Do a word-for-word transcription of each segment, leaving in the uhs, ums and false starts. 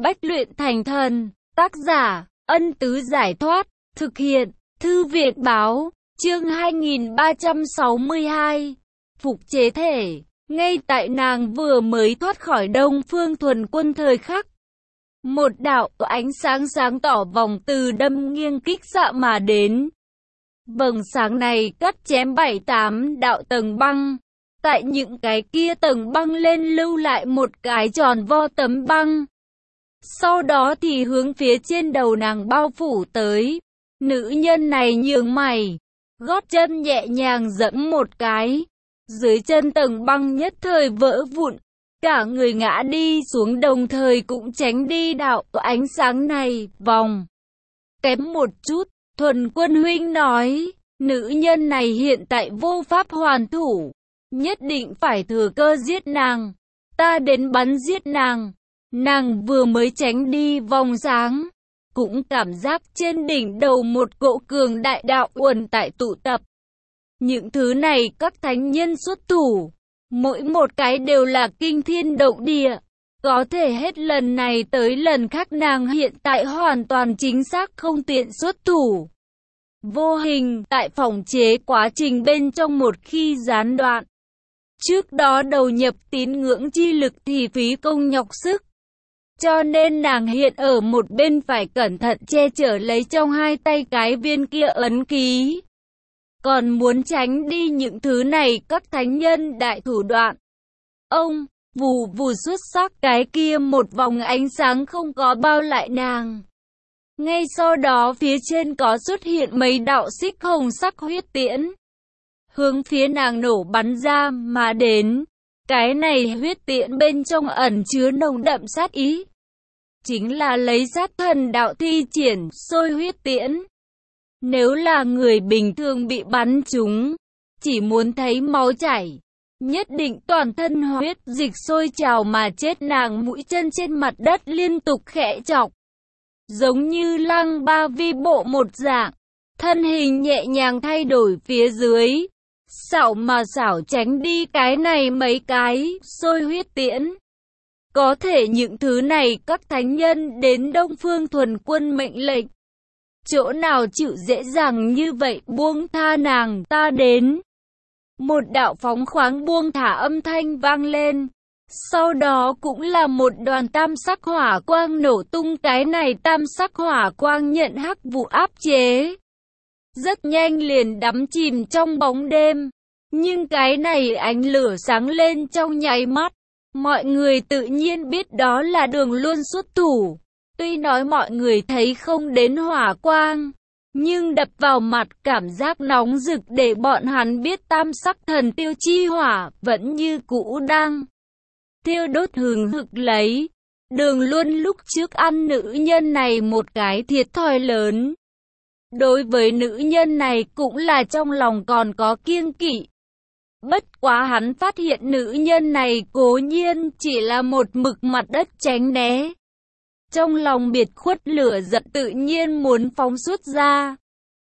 Bách luyện thành thần. Tác giả, Ân Tứ Giải Thoát. Thực hiện, Thư viện Báo. Chương hai nghìn ba trăm sáu mươi hai. Phục chế thể. Ngay tại nàng vừa mới thoát khỏi Đông Phương Thuần Quân thời khắc, một đạo ánh sáng sáng tỏ vòng từ đâm nghiêng kích xạ mà đến. Vầng sáng này cắt chém bảy tám đạo tầng băng. Tại những cái kia tầng băng lên lưu lại một cái tròn vo tấm băng. Sau đó thì hướng phía trên đầu nàng bao phủ tới. Nữ nhân này nhướng mày, gót chân nhẹ nhàng giẫm một cái. Dưới chân tầng băng nhất thời vỡ vụn. Cả người ngã đi xuống, đồng thời cũng tránh đi đạo ánh sáng này. Vòng kém một chút, Thuần Quân huynh nói, nữ nhân này hiện tại vô pháp hoàn thủ, nhất định phải thừa cơ giết nàng. Ta đến bắn giết nàng. Nàng vừa mới tránh đi vòng sáng, cũng cảm giác trên đỉnh đầu một cỗ cường đại đạo uẩn tại tụ tập. Những thứ này các thánh nhân xuất thủ, mỗi một cái đều là kinh thiên động địa. Có thể hết lần này tới lần khác nàng hiện tại hoàn toàn chính xác không tiện xuất thủ. Vô hình tại phòng chế quá trình bên trong một khi gián đoạn. Trước đó đầu nhập tín ngưỡng chi lực thì phí công nhọc sức. Cho nên nàng hiện ở một bên phải cẩn thận che chở lấy trong hai tay cái viên kia ấn ký. Còn muốn tránh đi những thứ này các thánh nhân đại thủ đoạn. Ông, vù vù xuất sắc, cái kia một vòng ánh sáng không có bao lại nàng. Ngay sau đó phía trên có xuất hiện mấy đạo xích hồng sắc huyết tiễn. Hướng phía nàng nổ bắn ra mà đến. Cái này huyết tiễn bên trong ẩn chứa nồng đậm sát ý. Chính là lấy sát thần đạo thi triển sôi huyết tiễn. Nếu là người bình thường bị bắn trúng, chỉ muốn thấy máu chảy, nhất định toàn thân huyết dịch sôi trào mà chết. Nàng mũi chân trên mặt đất liên tục khẽ chọc, giống như Lăng Ba Vi bộ một dạng, thân hình nhẹ nhàng thay đổi phía dưới, xảo mà xảo tránh đi cái này mấy cái sôi huyết tiễn. Có thể những thứ này các thánh nhân đến Đông Phương Thuần Quân mệnh lệnh, chỗ nào chịu dễ dàng như vậy buông tha nàng. Ta đến. Một đạo phóng khoáng buông thả âm thanh vang lên. Sau đó cũng là một đoàn tam sắc hỏa quang nổ tung. Cái này tam sắc hỏa quang nhận hắc vụ áp chế, rất nhanh liền đắm chìm trong bóng đêm. Nhưng cái này ánh lửa sáng lên trong nháy mắt. Mọi người tự nhiên biết đó là Đường Luân xuất thủ. Tuy nói mọi người thấy không đến hỏa quang, nhưng đập vào mặt cảm giác nóng rực để bọn hắn biết tam sắc thần tiêu chi hỏa vẫn như cũ đang thiêu đốt hừng hực lấy. Đường Luân lúc trước ăn nữ nhân này một cái thiệt thòi lớn. Đối với nữ nhân này cũng là trong lòng còn có kiêng kỵ. Bất quá hắn phát hiện nữ nhân này cố nhiên chỉ là một mực mặt đất tránh né. Trong lòng biệt khuất lửa giận tự nhiên muốn phóng xuất ra.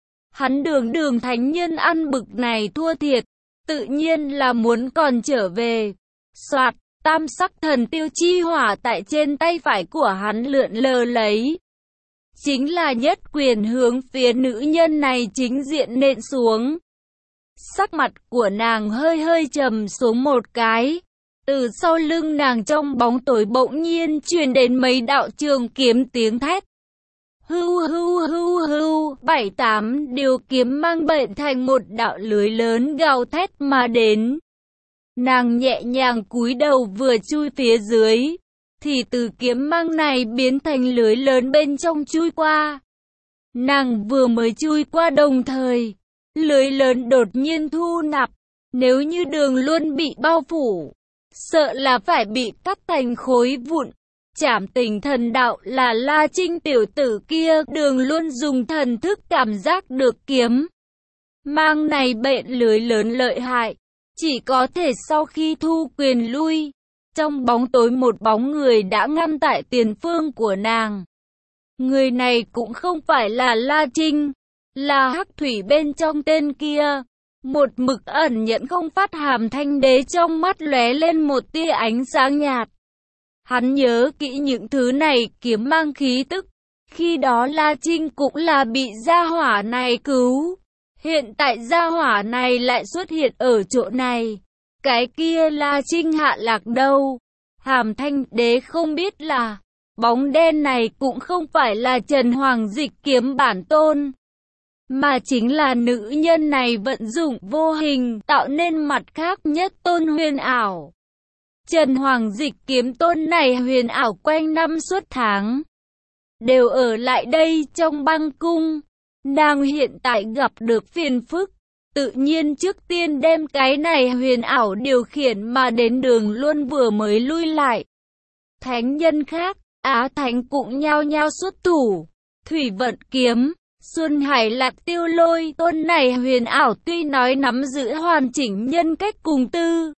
Hắn Đường Đường thánh nhân ăn bực này thua thiệt, tự nhiên là muốn còn trở về. Soạt, tam sắc thần tiêu chi hỏa tại trên tay phải của hắn lượn lờ lấy. Chính là nhất quyền hướng phía nữ nhân này chính diện nện xuống. Sắc mặt của nàng hơi hơi trầm xuống một cái. Từ sau lưng nàng trong bóng tối bỗng nhiên truyền đến mấy đạo trường kiếm tiếng thét. Hưu hưu hưu hưu, bảy tám điều kiếm mang bệnh thành một đạo lưới lớn gào thét mà đến. Nàng nhẹ nhàng cúi đầu vừa chui phía dưới, thì từ kiếm mang này biến thành lưới lớn bên trong chui qua. Nàng vừa mới chui qua đồng thời, lưới lớn đột nhiên thu nạp. Nếu như Đường Luân bị bao phủ, sợ là phải bị cắt thành khối vụn. Trảm Tình thần đạo là La Trinh tiểu tử kia. Đường Luân dùng thần thức cảm giác được kiếm mang này bệnh lưới lớn lợi hại, chỉ có thể sau khi thu quyền lui. Trong bóng tối một bóng người đã ngăn tại tiền phương của nàng. Người này cũng không phải là La Trinh, là Hắc Thủy bên trong tên kia. Một mực ẩn nhẫn không phát hàm thanh đế trong mắt lóe lên một tia ánh sáng nhạt. Hắn nhớ kỹ những thứ này kiếm mang khí tức. Khi đó La Trinh cũng là bị gia hỏa này cứu. Hiện tại gia hỏa này lại xuất hiện ở chỗ này. Cái kia La Trinh hạ lạc đâu? Hàm Thanh Đế không biết là bóng đen này cũng không phải là Trần Hoàng Dịch kiếm bản tôn, mà chính là nữ nhân này vận dụng vô hình tạo nên mặt khác nhất tôn huyền ảo. Trần Hoàng Dịch kiếm tôn này huyền ảo quanh năm suốt tháng, đều ở lại đây trong băng cung. Nàng hiện tại gặp được phiền phức, tự nhiên trước tiên đem cái này huyền ảo điều khiển mà đến đường luôn vừa mới lui lại. Thánh nhân khác, Á Thánh cũng nhao nhao xuất thủ. Thủy Vận kiếm, Xuân Hải Lạc Tiêu Lôi tôn này huyền ảo tuy nói nắm giữ hoàn chỉnh nhân cách cùng tư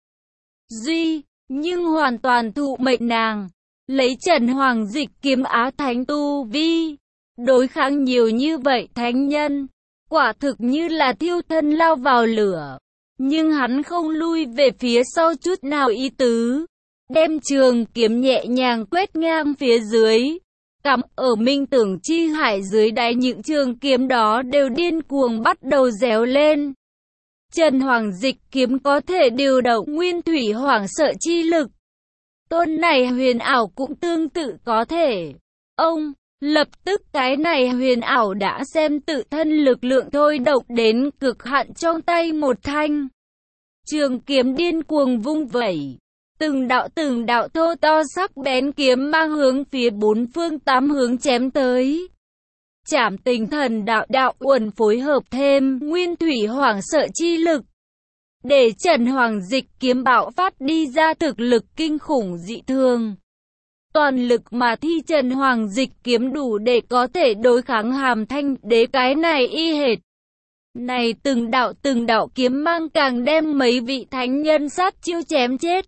duy, nhưng hoàn toàn thụ mệnh nàng. Lấy Trần Hoàng Dịch kiếm Á Thánh tu vi, đối kháng nhiều như vậy thánh nhân, quả thực như là thiêu thân lao vào lửa. Nhưng hắn không lui về phía sau chút nào ý tứ, đem trường kiếm nhẹ nhàng quét ngang phía dưới, cắm ở minh tưởng chi hải dưới đáy. Những trường kiếm đó đều điên cuồng bắt đầu réo lên. Trần Hoàng Dịch kiếm có thể điều động nguyên thủy hoảng sợ chi lực. Tôn này huyền ảo cũng tương tự có thể. Ông, lập tức cái này huyền ảo đã xem tự thân lực lượng thôi động đến cực hạn trong tay một thanh trường kiếm điên cuồng vung vẩy. Từng đạo từng đạo thô to sắc bén kiếm mang hướng phía bốn phương tám hướng chém tới. Trảm Tinh Thần đạo đạo uẩn phối hợp thêm nguyên thủy hoảng sợ chi lực, để Trần Hoàng Dịch kiếm bạo phát đi ra thực lực kinh khủng dị thường. Toàn lực mà thi Trần Hoàng Dịch kiếm đủ để có thể đối kháng Hàm Thanh Đế cái này y hệt. Này từng đạo từng đạo kiếm mang càng đem mấy vị thánh nhân sát chiêu chém chết.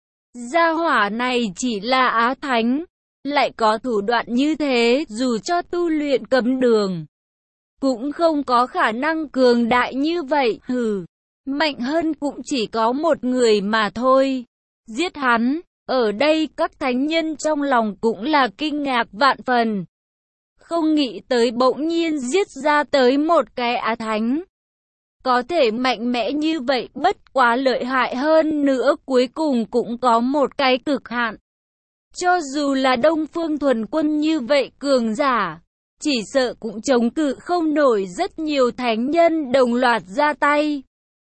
Gia hỏa này chỉ là Á Thánh, lại có thủ đoạn như thế, dù cho tu luyện cấm đường, cũng không có khả năng cường đại như vậy. Hừ, mạnh hơn cũng chỉ có một người mà thôi. Giết hắn, ở đây các thánh nhân trong lòng cũng là kinh ngạc vạn phần. Không nghĩ tới bỗng nhiên giết ra tới một cái Á Thánh. Có thể mạnh mẽ như vậy, bất quá lợi hại hơn nữa cuối cùng cũng có một cái cực hạn. Cho dù là Đông Phương Thuần Quân như vậy cường giả, chỉ sợ cũng chống cự không nổi rất nhiều thánh nhân đồng loạt ra tay.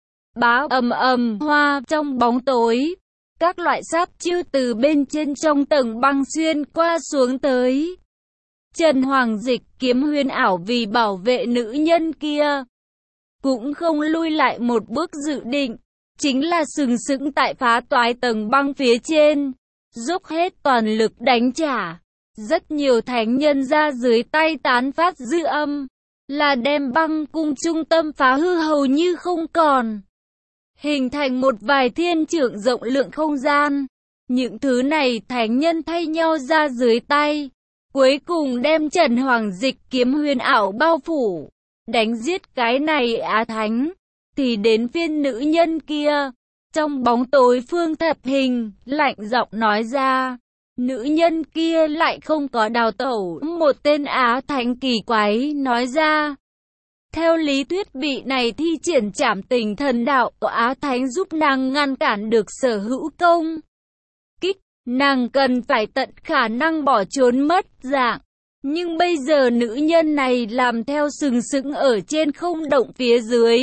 Bá ầm ầm hoa trong bóng tối, các loại sát chiêu từ bên trên trong tầng băng xuyên qua xuống tới. Trần Hoàng Dịch kiếm huyền ảo vì bảo vệ nữ nhân kia, cũng không lui lại một bước dự định, chính là sừng sững tại phá toái tầng băng phía trên, dốc hết toàn lực đánh trả. Rất nhiều thánh nhân ra dưới tay tán phát dư âm, là đem băng cung trung tâm phá hư hầu như không còn, hình thành một vài thiên trượng rộng lượng không gian. Những thứ này thánh nhân thay nhau ra dưới tay, cuối cùng đem Trần Hoàng Dịch kiếm huyền ảo bao phủ, đánh giết cái này Á Thánh. Thì đến phiên nữ nhân kia, trong bóng tối Phương Thập Hình lạnh giọng nói ra. Nữ nhân kia lại không có đào tẩu. Một tên Á Thánh kỳ quái nói ra. Theo lý thuyết vị này thi triển Trảm Tình Thần đạo của Á Thánh giúp nàng ngăn cản được sở hữu công kích, nàng cần phải tận khả năng bỏ trốn mất dạng. Nhưng bây giờ nữ nhân này làm theo sừng sững ở trên không động phía dưới.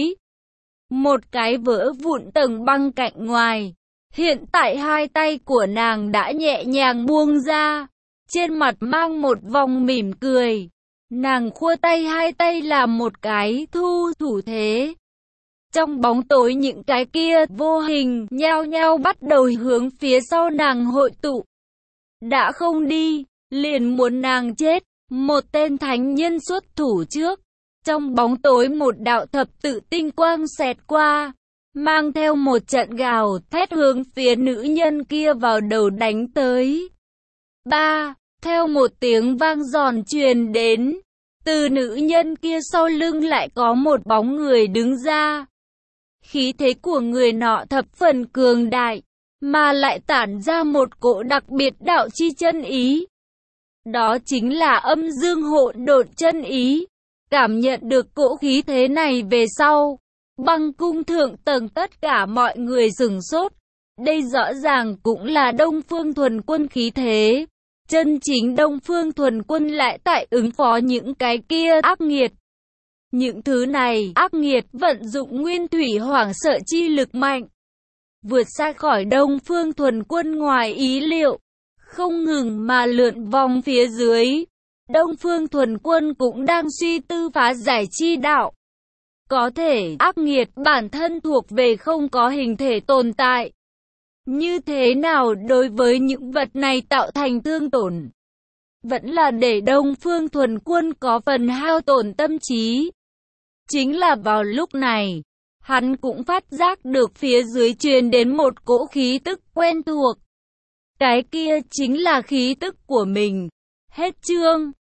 Một cái vỡ vụn tầng băng cạnh ngoài. Hiện tại hai tay của nàng đã nhẹ nhàng buông ra, trên mặt mang một vòng mỉm cười. Nàng khua tay hai tay làm một cái thu thủ thế. Trong bóng tối những cái kia vô hình nhao nhao bắt đầu hướng phía sau nàng hội tụ. Đã không đi, liền muốn nàng chết. Một tên thánh nhân xuất thủ trước. Trong bóng tối một đạo thập tự tinh quang xẹt qua, mang theo một trận gào thét hướng phía nữ nhân kia vào đầu đánh tới. Ba, theo một tiếng vang giòn truyền đến, từ nữ nhân kia sau lưng lại có một bóng người đứng ra. Khí thế của người nọ thập phần cường đại, mà lại tản ra một cỗ đặc biệt đạo chi chân ý. Đó chính là âm dương hỗn độn chân ý. Cảm nhận được cỗ khí thế này về sau, băng cung thượng tầng tất cả mọi người sửng sốt. Đây rõ ràng cũng là Đông Phương Thuần Quân khí thế. Chân chính Đông Phương Thuần Quân lại tại ứng phó những cái kia ác nghiệt. Những thứ này, ác nghiệt vận dụng nguyên thủy hoảng sợ chi lực mạnh, vượt xa khỏi Đông Phương Thuần Quân ngoài ý liệu, không ngừng mà lượn vòng phía dưới. Đông Phương Thuần Quân cũng đang suy tư phá giải chi đạo. Có thể ác nghiệt bản thân thuộc về không có hình thể tồn tại. Như thế nào đối với những vật này tạo thành thương tổn? Vẫn là để Đông Phương Thuần Quân có phần hao tổn tâm trí. Chính là vào lúc này, hắn cũng phát giác được phía dưới truyền đến một cỗ khí tức quen thuộc. Cái kia chính là khí tức của mình. Hết chương.